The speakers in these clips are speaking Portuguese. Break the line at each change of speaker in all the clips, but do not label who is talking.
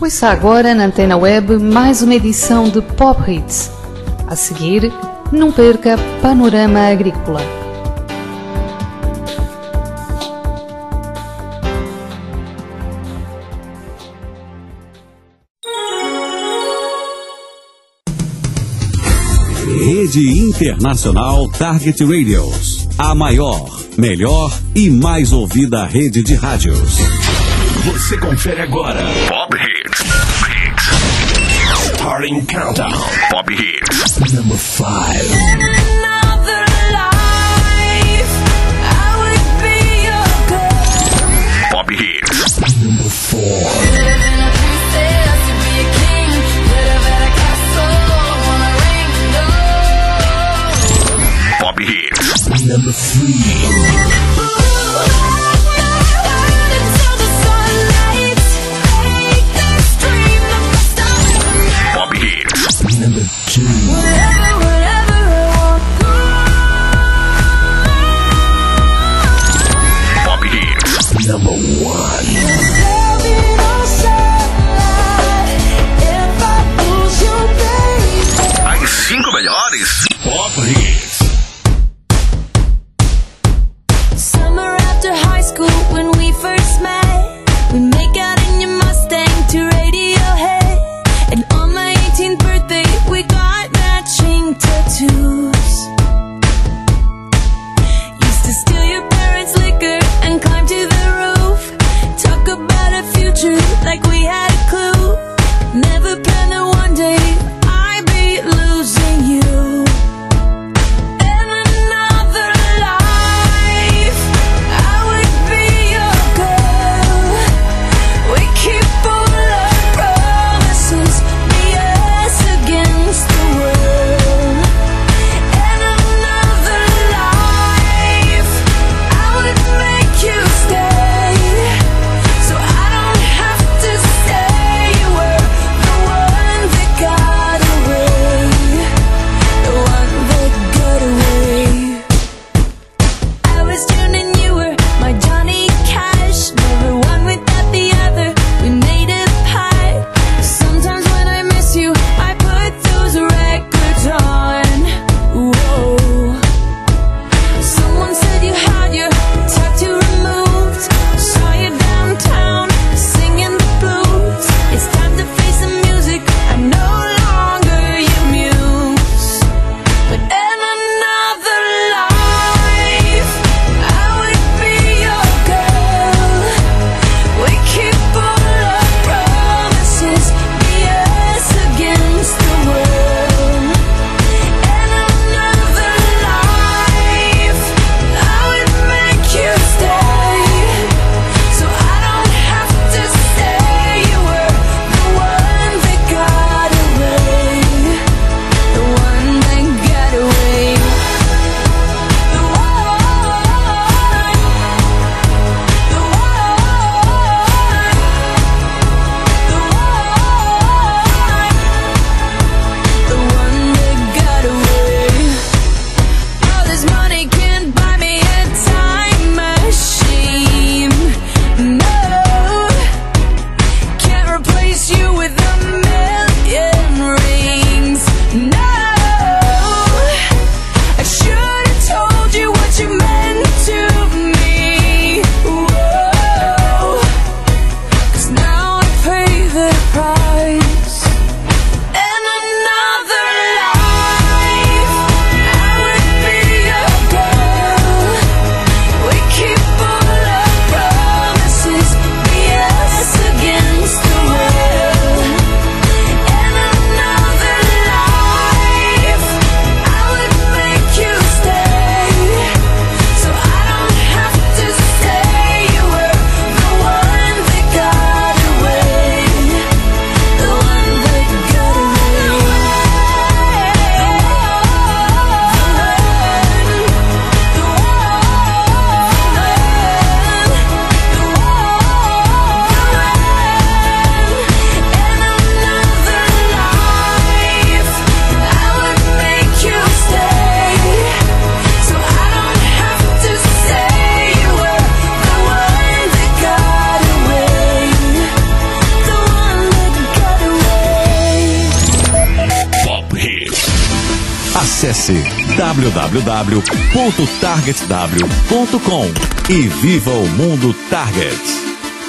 Ouça agora na Antena Web mais uma edição de Pop Hits. A seguir, não perca Panorama Agrícola.
Rede Internacional Target Radios. A maior, melhor e mais ouvida rede de rádios.
Você confere agora Pop Hits. Starting Countdown. Pop Hits. Number 5. Pop Hits. Number 4. Pop Hits. Number 3. Pop Hits. Number 2. Pop Hits. Number 1. As 5 melhores Pop Hits.
Summer after high school when we first met, we make out in your Mustang to Radiohead. And on my 18th birthday we got matching tattoos. Used to steal your parents' liquor and climb to the roof. Talk about a future like we had a clue. Never planned that one day I'd be losing you. God
Acesse www.targetw.com e viva o mundo Target.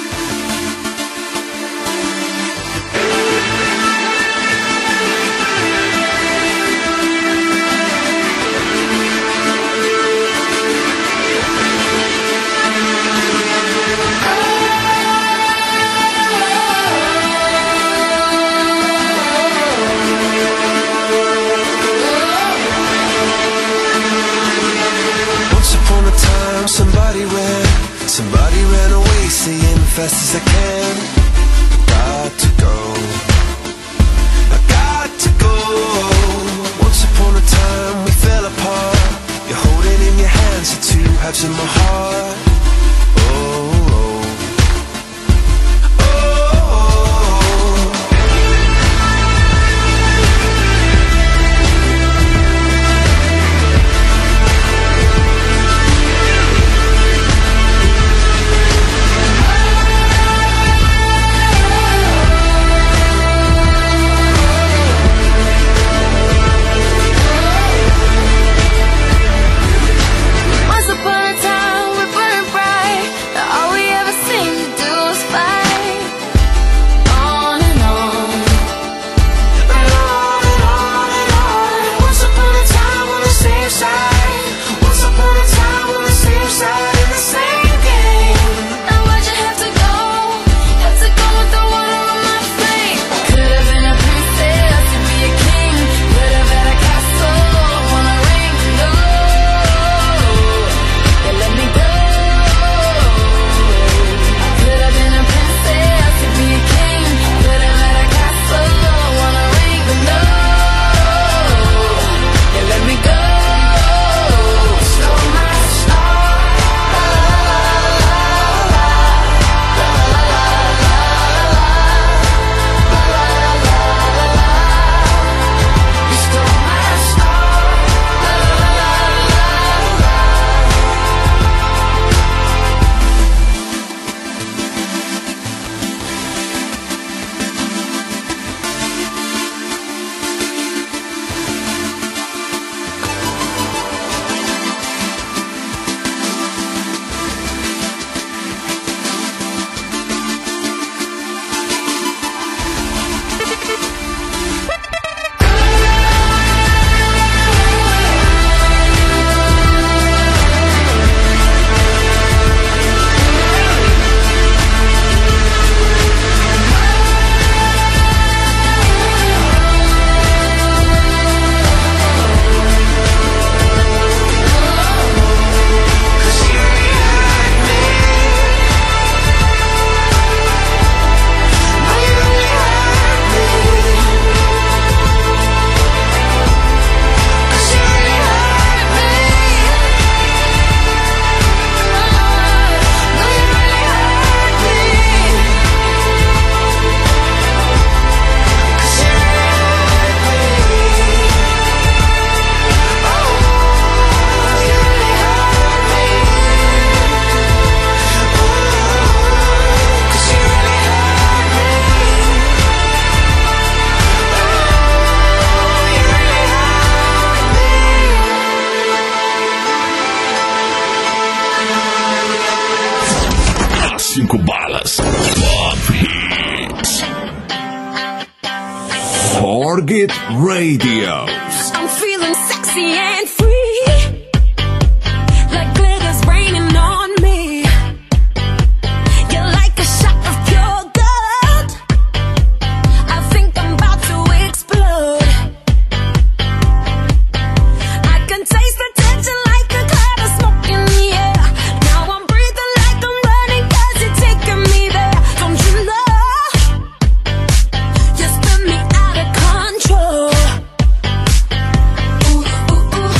Somebody ran away saying fast as I can, got to go, I got to go. Once upon a time we fell apart. You're holding in your hands the two halves of my heart.
Target Radio.
I'm feeling sexy and free, like glitter's raining on me. You're like a shot of pure gold. I think I'm about to explode. I can taste the tension like a cloud of smoke in the air. Now I'm breathing like I'm running 'cause you're taking me there. Don't you know? You spin me out of control. Ooh, ooh, ooh.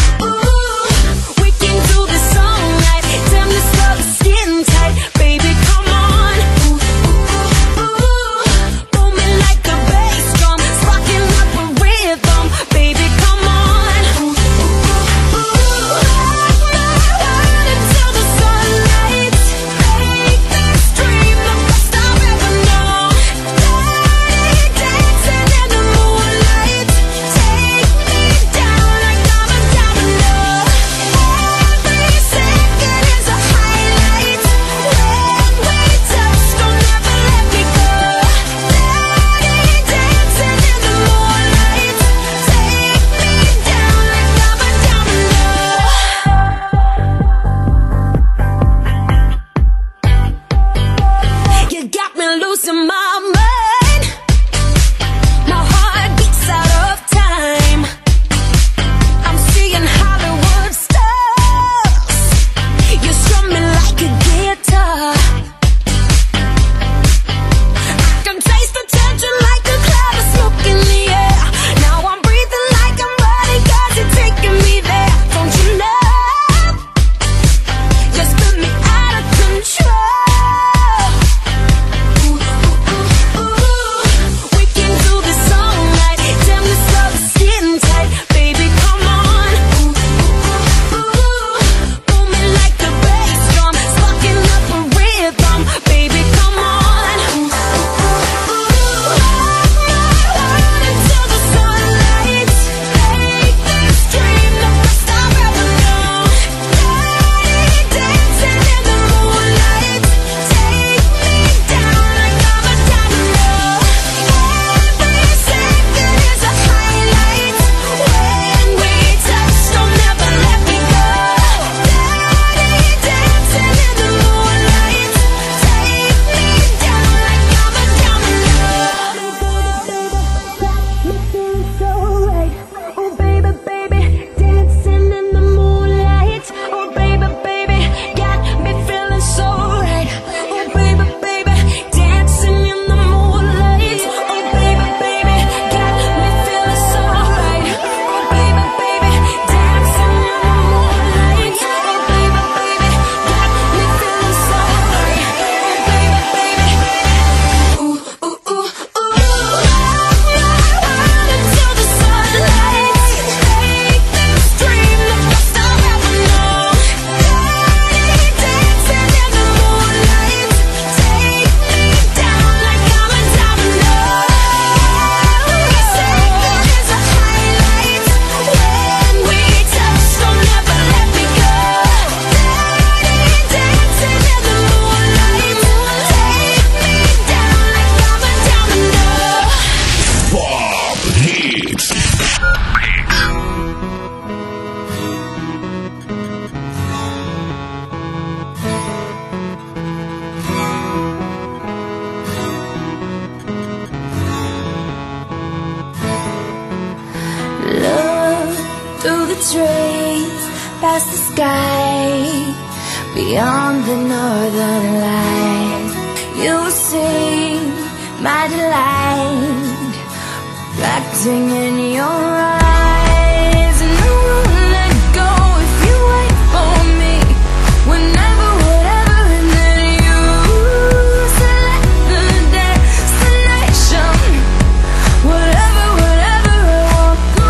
rays past the sky, beyond the northern lights. You will see my delight reflecting in your eyes, and I won't let go if you wait for me. Whenever, whatever, and then you select the destination. Whatever, whatever, I won't go.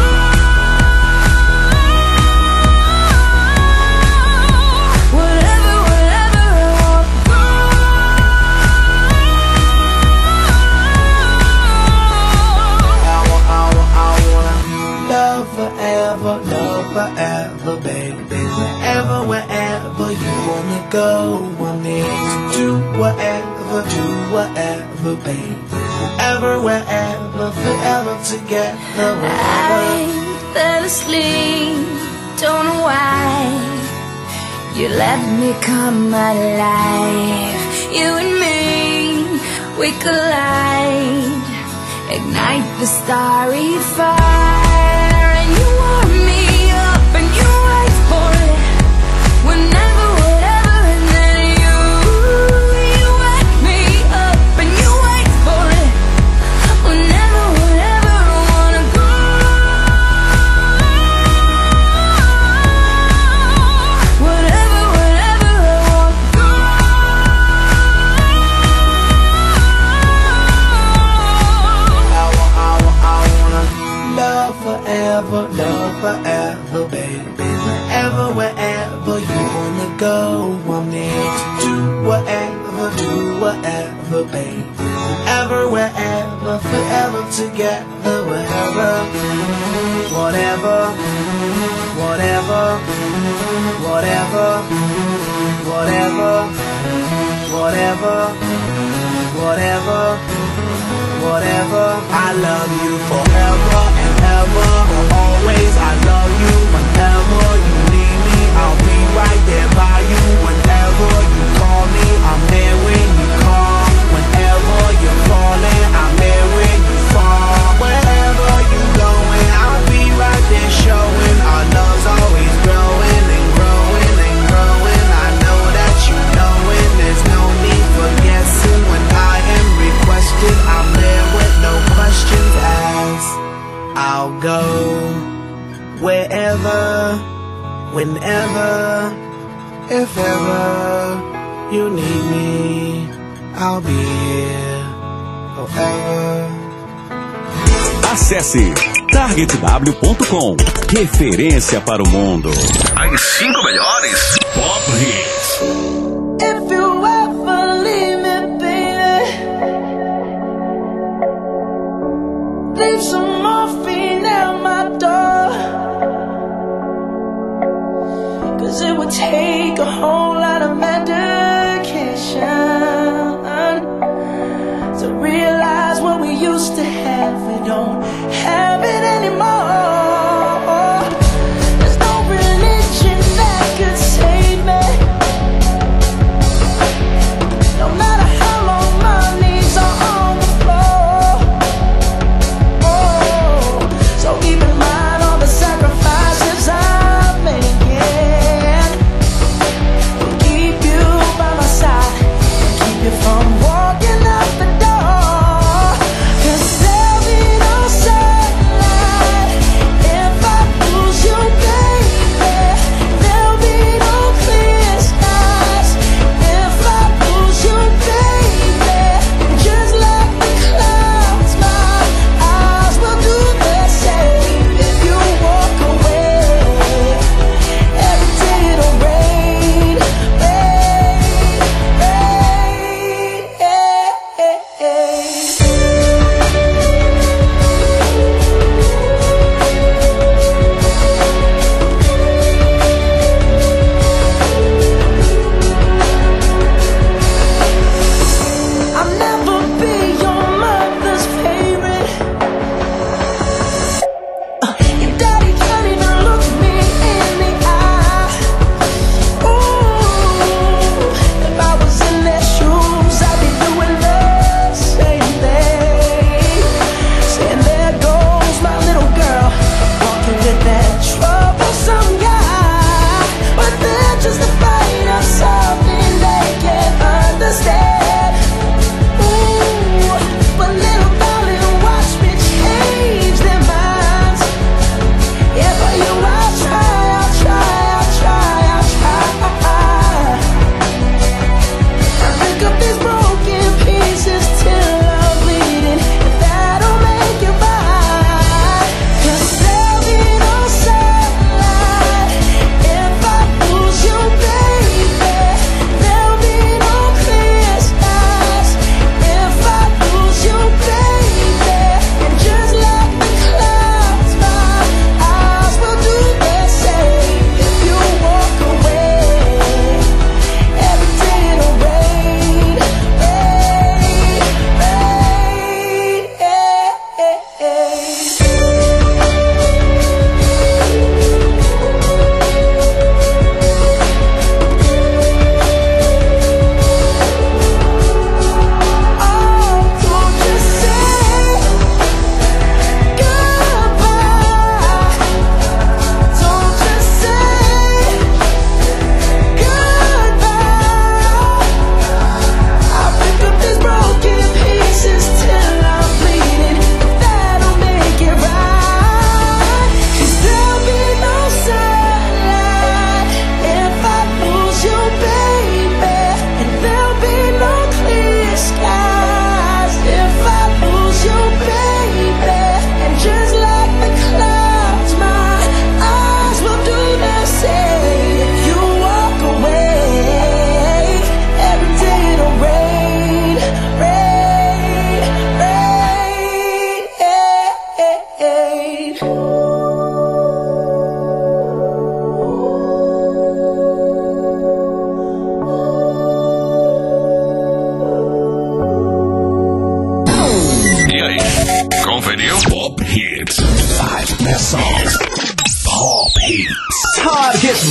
Whatever, whatever, I won't go.
Love forever, baby. Wherever you wanna go, I'm here to do whatever, baby. Wherever, forever together, wherever.
I fell asleep, don't know why. You let me come alive. You and me, we collide, ignite the starry fire, and you warm me up and you wait for it. Whenever, whatever, and then you wake me up and you wait for it. Whenever, whatever, I wanna go. Whatever, whatever, I wanna go.
Love forever, baby. Wherever you wanna go, I'm here to do whatever, baby. Wherever, forever together, wherever. Whatever, whatever, whatever, whatever, whatever, whatever, whatever. I love you forever and ever, always. I love you whenever you need me. I'll be right there by you whenever you call me. I'm there when you call. Whenever you're falling, I'm there when you fall. Wherever you're going, I'll be right there showing. Our love's always growing and growing and growing. I know that you know it. There's no need for guessing. When I am requested, I'm there with no questions asked. I'll go wherever, whenever, if ever you need me, I'll be here forever.
Acesse targetw.com. Referência para o mundo.
As 5 melhores Pop Hits.
If you ever leave me, baby, leave some morphine at my door. 'Cause it would take a whole lot of medication to realize what we used to have. We don't have it anymore. There's no religion that could save me.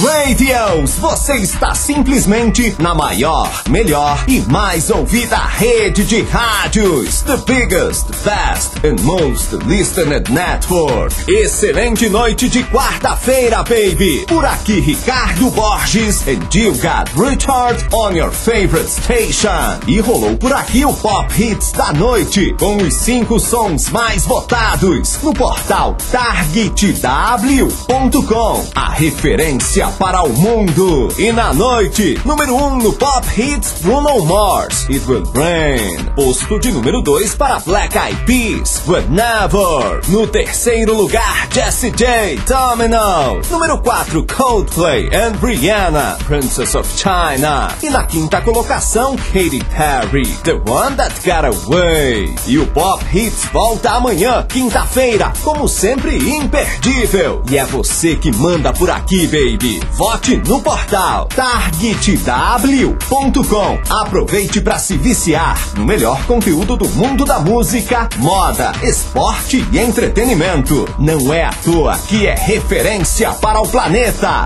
Radios. Você está simplesmente na maior, melhor e mais ouvida rede de rádios. The biggest, best and most listened network. Excelente noite de quarta-feira, baby. Por aqui, Ricardo Borges and you got Richard on your favorite station. E rolou por aqui o Pop Hits da noite, com os 5 sons mais votados no portal targetw.com, a referência para o mundo. E na noite, número 1 no Pop Hits, Bruno Mars, It Will Rain. Posto de número 2 para Black Eyed Peas, Whenever. No terceiro lugar, Jessie J, Domino. Número 4, Coldplay and Rihanna, Princess of China. E na quinta colocação, Katy Perry, The One That Got Away. E o Pop Hits volta amanhã, quinta-feira, como sempre imperdível. E é você que manda por aqui, baby. Vote no portal targetw.com. Aproveite para se viciar no melhor conteúdo do mundo da música, moda, esporte e entretenimento. Não é à toa que é referência para o planeta.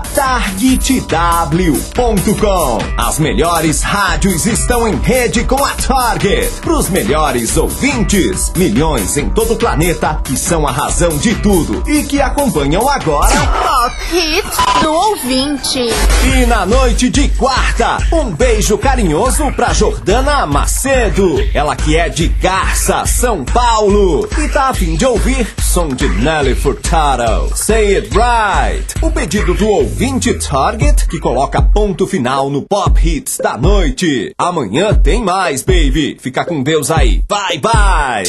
targetw.com. As melhores rádios estão em rede com a Target. Para os melhores ouvintes, milhões em todo o planeta que são a razão de tudo e que acompanham agora
Pop Hits do ouvinte.
E na noite de quarta, um beijo carinhoso pra Jordana Macedo. Ela que é de Garça, São Paulo, e tá a fim de ouvir som de Nelly Furtado, Say It Right. O pedido do ouvinte Target, que coloca ponto final no Pop Hits da noite. Amanhã tem mais, baby. Fica com Deus aí. Bye, bye.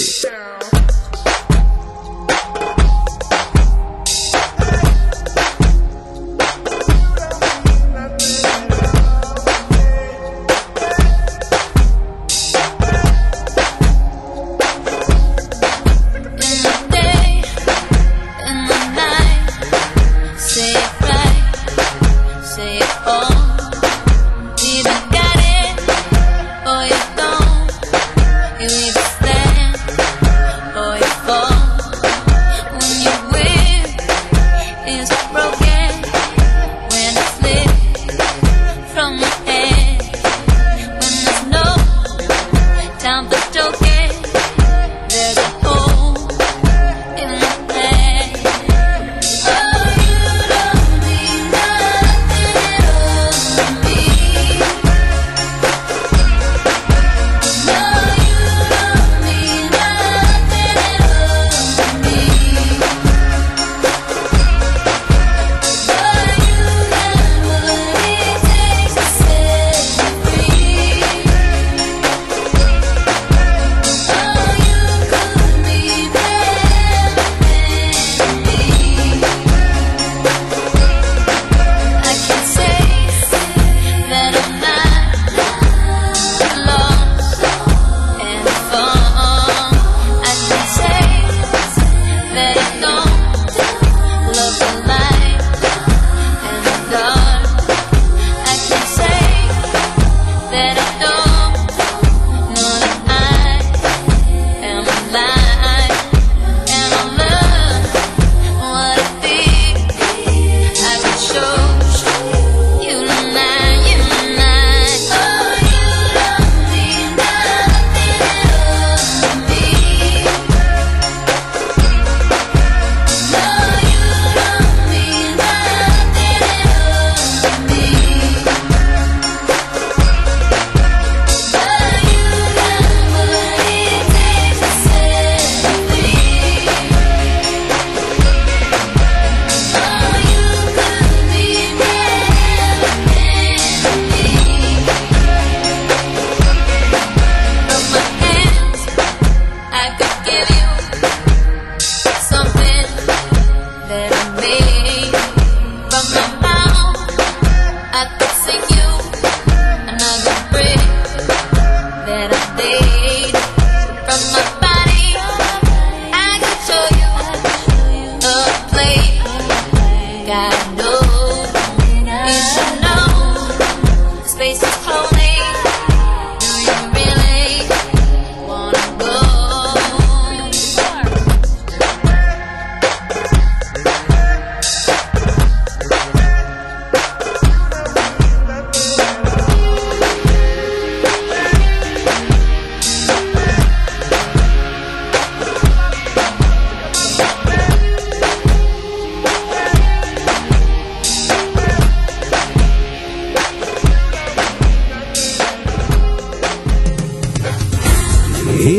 Either stand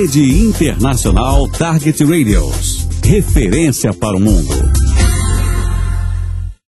Rede Internacional Target Radios. Referência para o mundo.